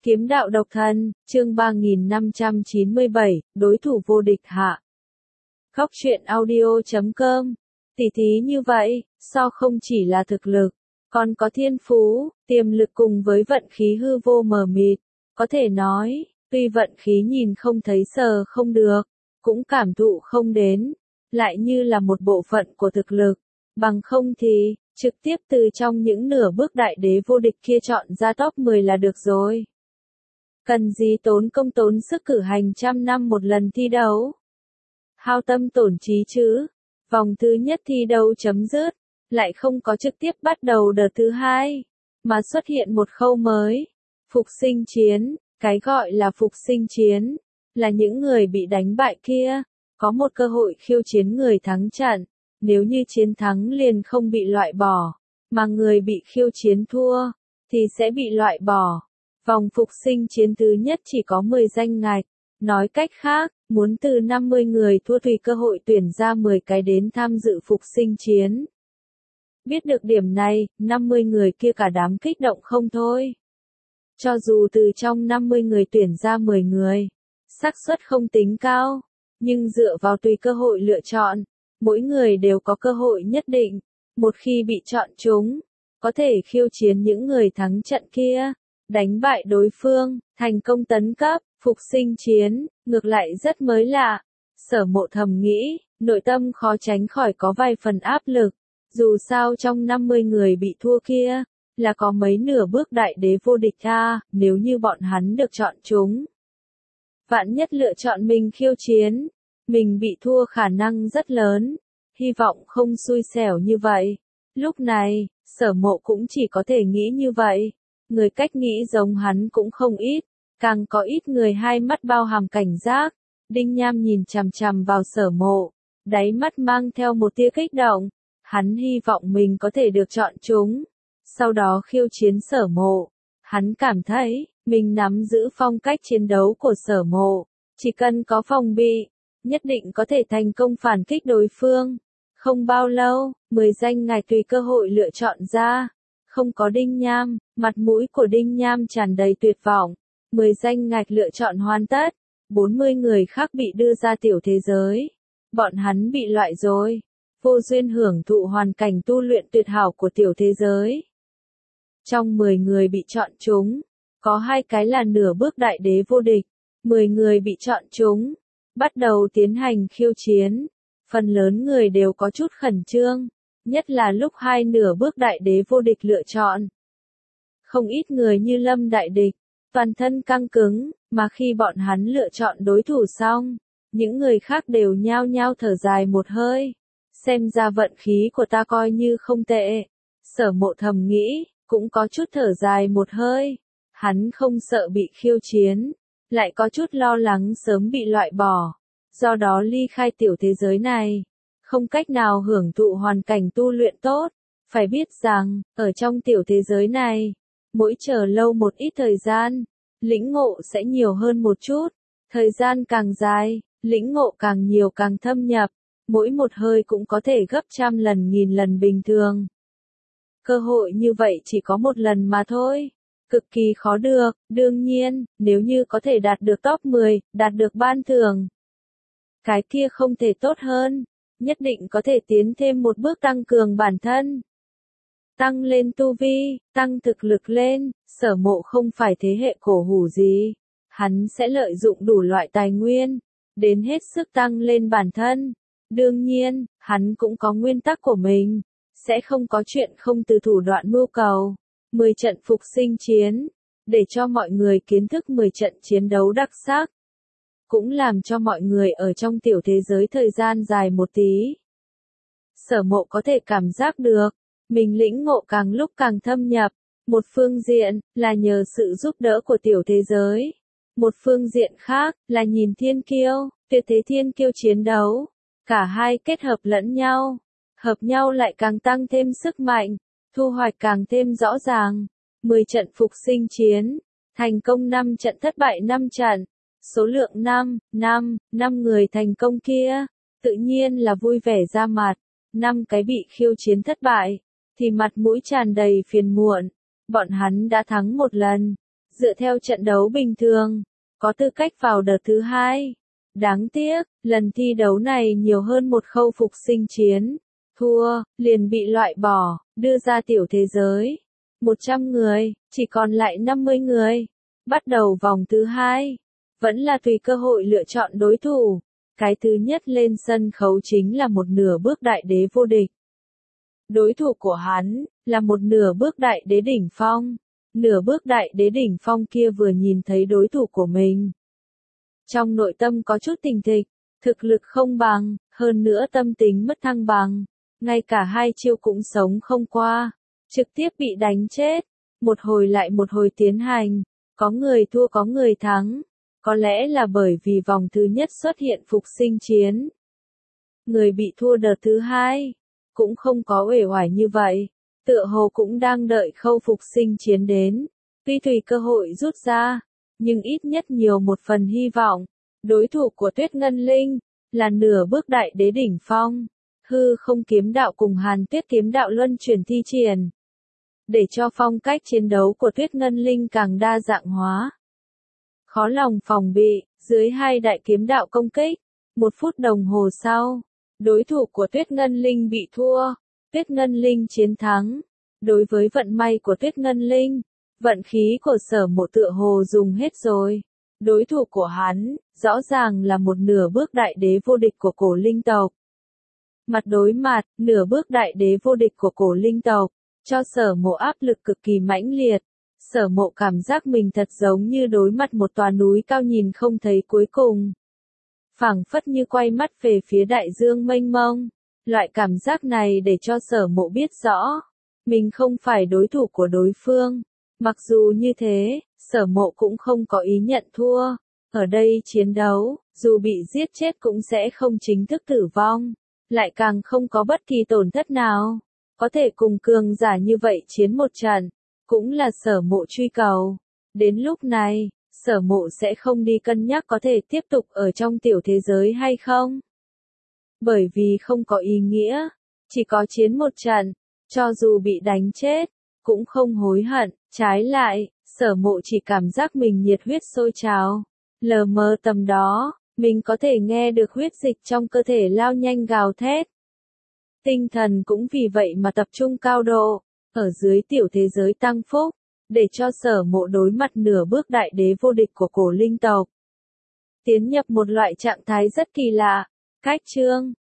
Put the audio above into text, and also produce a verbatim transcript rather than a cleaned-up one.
Kiếm đạo độc thân, chương ba nghìn năm trăm chín mươi bảy, đối thủ vô địch hạ. Khóc chuyện audio chấm com. Tỉ thí như vậy, so không chỉ là thực lực, còn có thiên phú, tiềm lực cùng với vận khí hư vô mờ mịt. Có thể nói, tuy vận khí nhìn không thấy sờ không được, cũng cảm thụ không đến, lại như là một bộ phận của thực lực. Bằng không thì, trực tiếp từ trong những nửa bước đại đế vô địch kia chọn ra top mười là được rồi. Cần gì tốn công tốn sức cử hành trăm năm một lần thi đấu. Hao tâm tổn trí chứ. Vòng thứ nhất thi đấu chấm dứt, lại không có trực tiếp bắt đầu đợt thứ hai, mà xuất hiện một khâu mới. Phục sinh chiến, cái gọi là phục sinh chiến, là những người bị đánh bại kia, có một cơ hội khiêu chiến người thắng trận. Nếu như chiến thắng liền không bị loại bỏ, mà người bị khiêu chiến thua, thì sẽ bị loại bỏ. Vòng phục sinh chiến thứ nhất chỉ có mười danh ngạch, nói cách khác, muốn từ năm mươi người thua tùy cơ hội tuyển ra mười cái đến tham dự phục sinh chiến. Biết được điểm này, năm mươi người kia cả đám kích động không thôi. Cho dù từ trong năm mươi người tuyển ra mười người, xác suất không tính cao, nhưng dựa vào tùy cơ hội lựa chọn, mỗi người đều có cơ hội nhất định, một khi bị chọn chúng, có thể khiêu chiến những người thắng trận kia, đánh bại đối phương, thành công tấn cấp. Phục sinh chiến, ngược lại rất mới lạ. Sở Mộ thầm nghĩ, nội tâm khó tránh khỏi có vài phần áp lực. Dù sao trong năm mươi người bị thua kia, là có mấy nửa bước đại đế vô địch a, nếu như bọn hắn được chọn chúng. Vạn nhất lựa chọn mình khiêu chiến, mình bị thua khả năng rất lớn, hy vọng không xui xẻo như vậy. Lúc này, Sở Mộ cũng chỉ có thể nghĩ như vậy. Người cách nghĩ giống hắn cũng không ít. Càng có ít người hai mắt bao hàm cảnh giác. Đinh Nham nhìn chằm chằm vào Sở Mộ, đáy mắt mang theo một tia kích động. Hắn hy vọng mình có thể được chọn chúng, sau đó khiêu chiến Sở Mộ. Hắn cảm thấy, mình nắm giữ phong cách chiến đấu của Sở Mộ, chỉ cần có phòng bị, nhất định có thể thành công phản kích đối phương. Không bao lâu, mười danh ngạch tùy cơ hội lựa chọn ra. Không có Đinh Nham, mặt mũi của Đinh Nham tràn đầy tuyệt vọng. mười danh ngạch lựa chọn hoàn tất, bốn mươi người khác bị đưa ra tiểu thế giới. Bọn hắn bị loại rồi, vô duyên hưởng thụ hoàn cảnh tu luyện tuyệt hảo của tiểu thế giới. Trong mười người bị chọn chúng, có hai cái là nửa bước đại đế vô địch, mười người bị chọn chúng, bắt đầu tiến hành khiêu chiến. Phần lớn người đều có chút khẩn trương, nhất là lúc hai nửa bước đại đế vô địch lựa chọn. Không ít người như Lâm đại địch, toàn thân căng cứng, mà khi bọn hắn lựa chọn đối thủ xong, những người khác đều nhao nhao thở dài một hơi. Xem ra vận khí của ta coi như không tệ. Sở Mộ thầm nghĩ, cũng có chút thở dài một hơi. Hắn không sợ bị khiêu chiến, lại có chút lo lắng sớm bị loại bỏ, do đó ly khai tiểu thế giới này, không cách nào hưởng thụ hoàn cảnh tu luyện tốt. Phải biết rằng, ở trong tiểu thế giới này, mỗi chờ lâu một ít thời gian, lĩnh ngộ sẽ nhiều hơn một chút. Thời gian càng dài, lĩnh ngộ càng nhiều càng thâm nhập, mỗi một hơi cũng có thể gấp trăm lần nghìn lần bình thường. Cơ hội như vậy chỉ có một lần mà thôi, cực kỳ khó được. Đương nhiên, nếu như có thể đạt được top mười, đạt được ban thưởng, cái kia không thể tốt hơn, nhất định có thể tiến thêm một bước tăng cường bản thân. Tăng lên tu vi, tăng thực lực lên. Sở Mộ không phải thế hệ cổ hủ gì, hắn sẽ lợi dụng đủ loại tài nguyên, đến hết sức tăng lên bản thân. Đương nhiên, hắn cũng có nguyên tắc của mình, sẽ không có chuyện không từ thủ đoạn mưu cầu. mười trận phục sinh chiến, để cho mọi người kiến thức mười trận chiến đấu đặc sắc, cũng làm cho mọi người ở trong tiểu thế giới thời gian dài một tí. Sở Mộ có thể cảm giác được, mình lĩnh ngộ càng lúc càng thâm nhập. Một phương diện, là nhờ sự giúp đỡ của tiểu thế giới. Một phương diện khác, là nhìn thiên kiêu, tuyệt thế thiên kiêu chiến đấu. Cả hai kết hợp lẫn nhau, hợp nhau lại càng tăng thêm sức mạnh, thu hoạch càng thêm rõ ràng. mười trận phục sinh chiến, thành công năm trận thất bại năm trận. Số lượng năm, năm, năm người thành công kia, tự nhiên là vui vẻ ra mặt. năm cái bị khiêu chiến thất bại, thì mặt mũi tràn đầy phiền muộn. Bọn hắn đã thắng một lần, dựa theo trận đấu bình thường, có tư cách vào đợt thứ hai. Đáng tiếc, lần thi đấu này nhiều hơn một khâu phục sinh chiến. Thua, liền bị loại bỏ, đưa ra tiểu thế giới. một trăm người, chỉ còn lại năm mươi người. Bắt đầu vòng thứ hai. Vẫn là tùy cơ hội lựa chọn đối thủ. Cái thứ nhất lên sân khấu chính là một nửa bước đại đế vô địch. Đối thủ của hắn, là một nửa bước đại đế đỉnh phong. Nửa bước đại đế đỉnh phong kia vừa nhìn thấy đối thủ của mình. Trong nội tâm có chút tình thịch, thực lực không bằng, hơn nữa tâm tính mất thăng bằng. Ngay cả hai chiêu cũng sống không qua, trực tiếp bị đánh chết. Một hồi lại một hồi tiến hành, có người thua có người thắng. Có lẽ là bởi vì vòng thứ nhất xuất hiện phục sinh chiến. Người bị thua đợt thứ hai, cũng không có uể oải như vậy. Tựa hồ cũng đang đợi khâu phục sinh chiến đến. Tuy tùy cơ hội rút ra, nhưng ít nhất nhiều một phần hy vọng. Đối thủ của Tuyết Ngân Linh, là nửa bước đại đế đỉnh phong. Hư không kiếm đạo cùng Hàn Tuyết kiếm đạo luân chuyển thi triển. Để cho phong cách chiến đấu của Tuyết Ngân Linh càng đa dạng hóa. Khó lòng phòng bị, dưới hai đại kiếm đạo công kích. Một phút đồng hồ sau, đối thủ của Tuyết Ngân Linh bị thua. Tuyết Ngân Linh chiến thắng. Đối với vận may của Tuyết Ngân Linh, vận khí của Sở Mộ tựa hồ dùng hết rồi. Đối thủ của hắn, rõ ràng là một nửa bước đại đế vô địch của cổ linh tộc. Mặt đối mặt, nửa bước đại đế vô địch của cổ linh tộc, cho Sở Mộ áp lực cực kỳ mãnh liệt. Sở Mộ cảm giác mình thật giống như đối mặt một tòa núi cao nhìn không thấy cuối cùng. Phảng phất như quay mắt về phía đại dương mênh mông. Loại cảm giác này để cho Sở Mộ biết rõ, mình không phải đối thủ của đối phương. Mặc dù như thế, Sở Mộ cũng không có ý nhận thua. Ở đây chiến đấu, dù bị giết chết cũng sẽ không chính thức tử vong, lại càng không có bất kỳ tổn thất nào. Có thể cùng cường giả như vậy chiến một trận, cũng là Sở Mộ truy cầu. Đến lúc này, Sở Mộ sẽ không đi cân nhắc có thể tiếp tục ở trong tiểu thế giới hay không. Bởi vì không có ý nghĩa, chỉ có chiến một trận, cho dù bị đánh chết, cũng không hối hận. Trái lại, Sở Mộ chỉ cảm giác mình nhiệt huyết sôi trào. Lờ mờ tầm đó, mình có thể nghe được huyết dịch trong cơ thể lao nhanh gào thét. Tinh thần cũng vì vậy mà tập trung cao độ, ở dưới tiểu thế giới tăng phúc, để cho Sở Mộ đối mặt nửa bước đại đế vô địch của cổ linh tộc. Tiến nhập một loại trạng thái rất kỳ lạ. Cách chương